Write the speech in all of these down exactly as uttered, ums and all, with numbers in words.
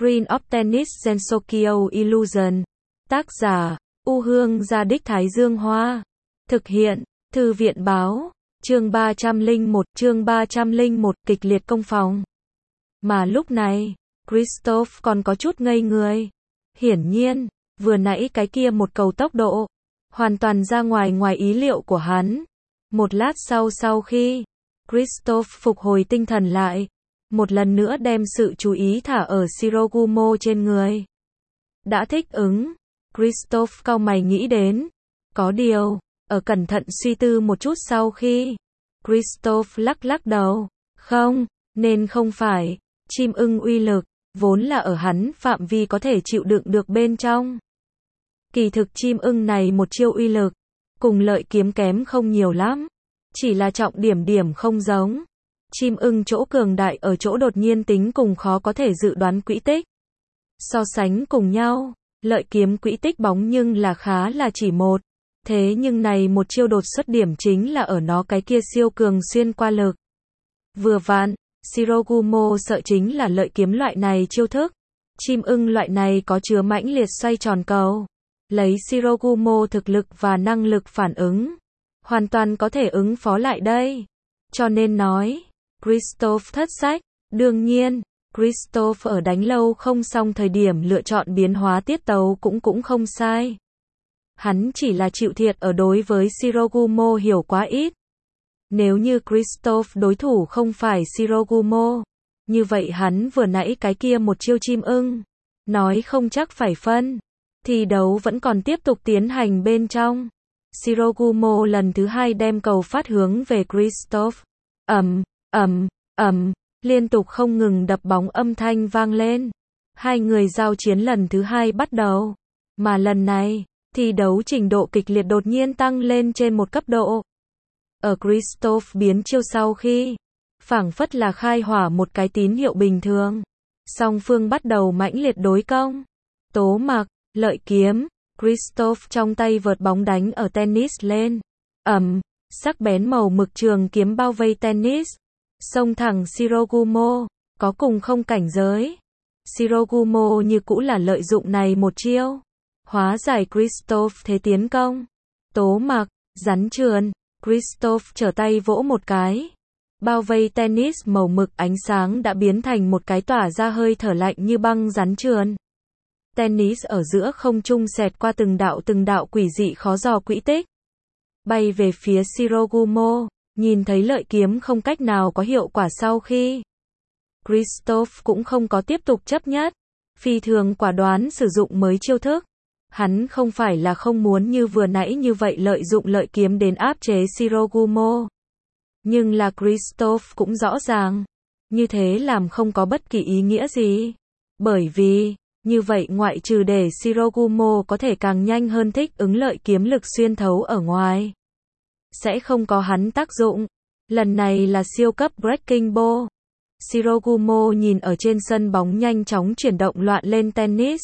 Queen of Tennis Gensokyo Illusion. Tác giả, U Hương Gia Đích Thái Dương Hoa. Thực hiện, Thư viện Báo. Chương ba trăm lẻ một, chương ba trăm lẻ một, kịch liệt công phòng. Mà lúc này, Christophe còn có chút ngây người. Hiển nhiên, vừa nãy cái kia một cầu tốc độ, hoàn toàn ra ngoài ngoài ý liệu của hắn. Một lát sau sau khi Christophe phục hồi tinh thần lại, một lần nữa đem sự chú ý thả ở Shirogumo trên người. Đã thích ứng, Christophe cau mày nghĩ đến. Có điều, ở cẩn thận suy tư một chút sau khi, Christophe lắc lắc đầu. Không, nên không phải, chim ưng uy lực, vốn là ở hắn phạm vi có thể chịu đựng được bên trong. Kỳ thực chim ưng này một chiêu uy lực, cùng lợi kiếm kém không nhiều lắm. Chỉ là trọng điểm điểm không giống. Chim ưng chỗ cường đại ở chỗ đột nhiên tính cùng khó có thể dự đoán quỹ tích. So sánh cùng nhau, lợi kiếm quỹ tích bóng nhưng là khá là chỉ một. Thế nhưng này một chiêu đột xuất điểm chính là ở nó cái kia siêu cường xuyên qua lực. Vừa vặn, Shirogumo sợ chính là lợi kiếm loại này chiêu thức. Chim ưng loại này có chứa mãnh liệt xoay tròn cầu. Lấy Shirogumo thực lực và năng lực phản ứng, hoàn toàn có thể ứng phó lại đây. Cho nên nói, Christophe thất sách. Đương nhiên, Christophe ở đánh lâu không xong thời điểm lựa chọn biến hóa tiết tấu cũng cũng không sai. Hắn chỉ là chịu thiệt ở đối với Shirogumo hiểu quá ít. Nếu như Christophe đối thủ không phải Shirogumo, như vậy hắn vừa nãy cái kia một chiêu chim ưng, nói không chắc phải phân. Thi đấu vẫn còn tiếp tục tiến hành bên trong. Shirogumo lần thứ hai đem cầu phát hướng về Christophe. Ầm, ầm, ầm, liên tục không ngừng đập bóng âm thanh vang lên. Hai người giao chiến lần thứ hai bắt đầu. Mà lần này, thi đấu trình độ kịch liệt đột nhiên tăng lên trên một cấp độ. Ở Christophe biến chiêu sau khi, phảng phất là khai hỏa một cái tín hiệu bình thường. Song phương bắt đầu mãnh liệt đối công. Tố mặc, lợi kiếm, Christophe trong tay vợt bóng đánh ở tennis lên. Ầm, sắc bén màu mực trường kiếm bao vây tennis. Xông thẳng Shirogumo, có cùng không cảnh giới. Shirogumo như cũ là lợi dụng này một chiêu. Hóa giải Christophe thế tiến công. Tố mặc, rắn trườn, Christophe trở tay vỗ một cái. Bao vây tennis màu mực ánh sáng đã biến thành một cái tỏa ra hơi thở lạnh như băng rắn trườn. Tennis ở giữa không trung xẹt qua từng đạo từng đạo quỷ dị khó dò quỹ tích. Bay về phía Shirogumo, nhìn thấy lợi kiếm không cách nào có hiệu quả sau khi. Christophe cũng không có tiếp tục chấp nhất. Phi thường quả đoán sử dụng mới chiêu thức. Hắn không phải là không muốn như vừa nãy như vậy lợi dụng lợi kiếm đến áp chế Shirogumo. Nhưng là Christophe cũng rõ ràng. Như thế làm không có bất kỳ ý nghĩa gì. Bởi vì, như vậy ngoại trừ để Shirogumo có thể càng nhanh hơn thích ứng lợi kiếm lực xuyên thấu ở ngoài, sẽ không có hắn tác dụng. Lần này là siêu cấp breaking ball. Shirogumo nhìn ở trên sân bóng nhanh chóng chuyển động loạn lên tennis.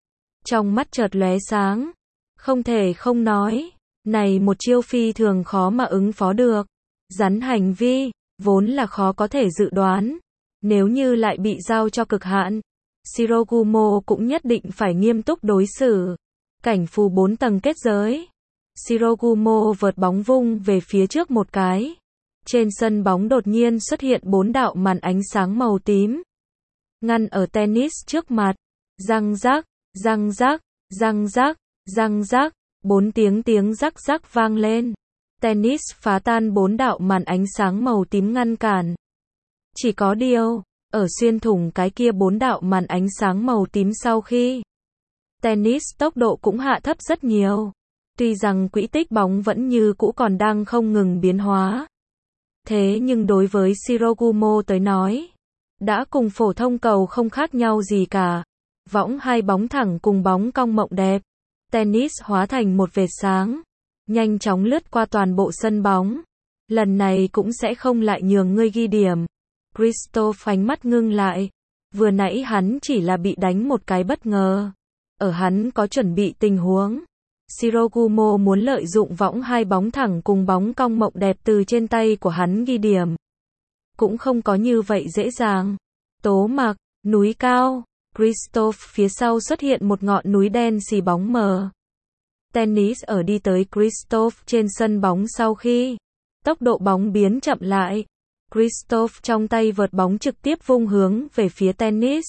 Trong mắt chợt lóe sáng. Không thể không nói, này một chiêu phi thường khó mà ứng phó được. Rắn hành vi, vốn là khó có thể dự đoán. Nếu như lại bị giao cho cực hạn, Shirogumo cũng nhất định phải nghiêm túc đối xử. Cảnh phù bốn tầng kết giới. Shirogumo vợt bóng vung về phía trước một cái. Trên sân bóng đột nhiên xuất hiện bốn đạo màn ánh sáng màu tím. Ngăn ở tennis trước mặt. Răng rác, răng rác, răng rác, răng rác. Bốn tiếng tiếng rắc rắc vang lên. Tennis phá tan bốn đạo màn ánh sáng màu tím ngăn cản. Chỉ có điều, ở xuyên thủng cái kia bốn đạo màn ánh sáng màu tím sau khi, tennis tốc độ cũng hạ thấp rất nhiều. Tuy rằng quỹ tích bóng vẫn như cũ còn đang không ngừng biến hóa. Thế nhưng đối với Shirogumo tới nói, đã cùng phổ thông cầu không khác nhau gì cả. Võng hai bóng thẳng cùng bóng cong mộng đẹp. Tennis hóa thành một vệt sáng, nhanh chóng lướt qua toàn bộ sân bóng. Lần này cũng sẽ không lại nhường ngươi ghi điểm. Christophe ánh mắt ngưng lại. Vừa nãy hắn chỉ là bị đánh một cái bất ngờ. Ở hắn có chuẩn bị tình huống. Shirogumo muốn lợi dụng võng hai bóng thẳng cùng bóng cong mộng đẹp từ trên tay của hắn ghi điểm. Cũng không có như vậy dễ dàng. Tố mặc, núi cao, Christophe phía sau xuất hiện một ngọn núi đen xì bóng mờ. Tennis ở đi tới Christophe trên sân bóng sau khi tốc độ bóng biến chậm lại. Christophe trong tay vợt bóng trực tiếp vung hướng về phía Tennis.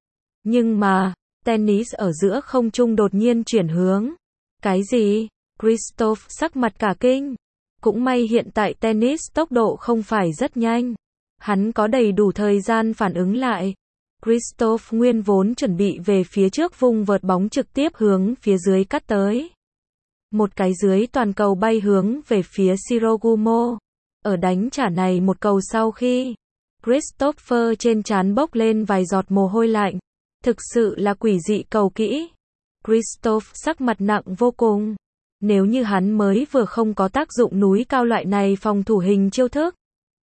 Nhưng mà, Tennis ở giữa không trung đột nhiên chuyển hướng. Cái gì? Christophe sắc mặt cả kinh. Cũng may hiện tại Tennis tốc độ không phải rất nhanh. Hắn có đầy đủ thời gian phản ứng lại. Christophe nguyên vốn chuẩn bị về phía trước vung vợt bóng trực tiếp hướng phía dưới cắt tới. Một cái dưới toàn cầu bay hướng về phía Shirogumo. Ở đánh trả này một cầu sau khi Christopher trên trán bốc lên vài giọt mồ hôi lạnh. Thực sự là quỷ dị cầu kỹ. Christophe sắc mặt nặng vô cùng. Nếu như hắn mới vừa không có tác dụng núi cao loại này phòng thủ hình chiêu thức,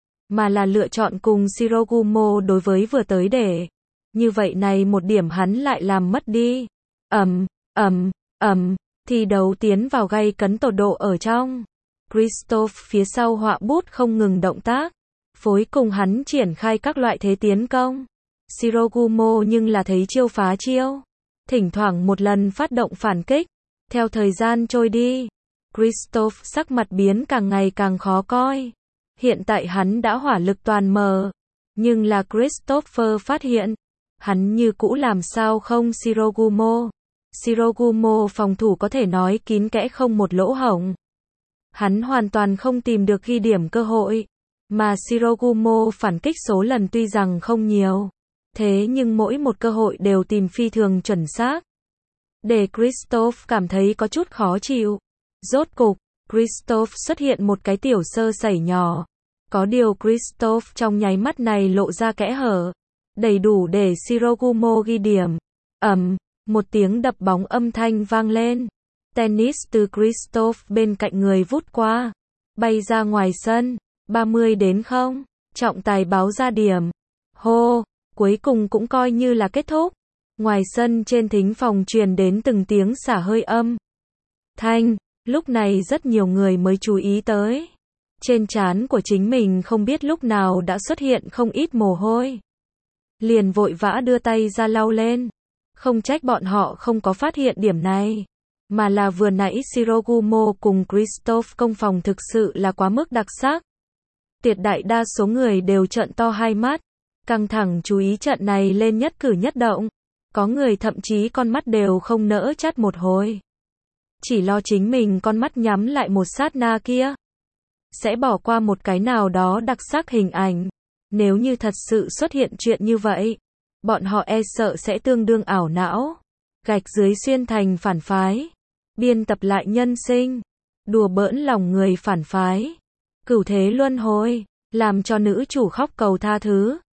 mà là lựa chọn cùng Shirogumo đối với vừa tới để. Như vậy này một điểm hắn lại làm mất đi. Ầm, ầm, ầm, thi đấu tiến vào gay cấn tột độ ở trong. Christophe phía sau họa bút không ngừng động tác. Phối cùng hắn triển khai các loại thế tiến công. Shirogumo nhưng là thấy chiêu phá chiêu. Thỉnh thoảng một lần phát động phản kích. Theo thời gian trôi đi, Christophe sắc mặt biến càng ngày càng khó coi. Hiện tại hắn đã hỏa lực toàn mờ. Nhưng là Christopher phát hiện, hắn như cũ làm sao không Shirogumo. Shirogumo phòng thủ có thể nói kín kẽ không một lỗ hổng. Hắn hoàn toàn không tìm được ghi điểm cơ hội. Mà Shirogumo phản kích số lần tuy rằng không nhiều. Thế nhưng mỗi một cơ hội đều tìm phi thường chuẩn xác. Để Christophe cảm thấy có chút khó chịu. Rốt cục, Christophe xuất hiện một cái tiểu sơ sẩy nhỏ. Có điều Christophe trong nháy mắt này lộ ra kẽ hở. Đầy đủ để Shirogumo ghi điểm. Ầm, một tiếng đập bóng âm thanh vang lên. Tennis từ Christophe bên cạnh người vút qua. Bay ra ngoài sân. ba mươi đến không. Trọng tài báo ra điểm. Hô, cuối cùng cũng coi như là kết thúc. Ngoài sân trên thính phòng truyền đến từng tiếng xả hơi âm. Thanh, lúc này rất nhiều người mới chú ý tới. Trên trán của chính mình không biết lúc nào đã xuất hiện không ít mồ hôi. Liền vội vã đưa tay ra lau lên. Không trách bọn họ không có phát hiện điểm này. Mà là vừa nãy Shirogumo cùng Christophe công phòng thực sự là quá mức đặc sắc. Tuyệt đại đa số người đều trợn to hai mắt. Căng thẳng chú ý trận này lên nhất cử nhất động. Có người thậm chí con mắt đều không nỡ chắt một hồi. Chỉ lo chính mình con mắt nhắm lại một sát na kia. Sẽ bỏ qua một cái nào đó đặc sắc hình ảnh. Nếu như thật sự xuất hiện chuyện như vậy, bọn họ e sợ sẽ tương đương ảo não. Gạch dưới xuyên thành phản phái. Biên tập lại nhân sinh. Đùa bỡn lòng người phản phái. Cửu thế luân hồi. Làm cho nữ chủ khóc cầu tha thứ.